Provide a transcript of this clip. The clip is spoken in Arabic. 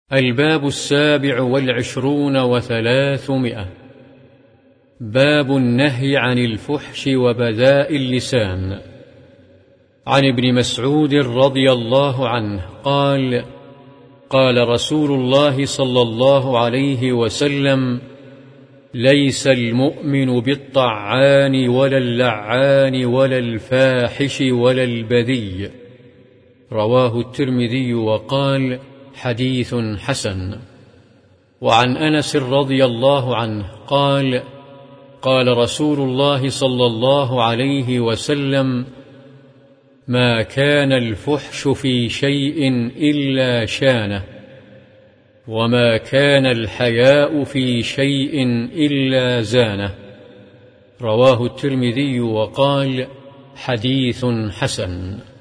الباب 27 و300. باب النهي عن الفحش وبذاء اللسان. عن ابن مسعود رضي الله عنه قال: قال رسول الله صلى الله عليه وسلم: ليس المؤمن بالطعان ولا اللعان ولا الفاحش ولا البذي. رواه الترمذي وقال: حديث حسن. وعن أنس رضي الله عنه قال: قال رسول الله صلى الله عليه وسلم: ما كان الفحش في شيء إلا شانه، وما كان الحياء في شيء إلا زانه. رواه الترمذي وقال: حديث حسن.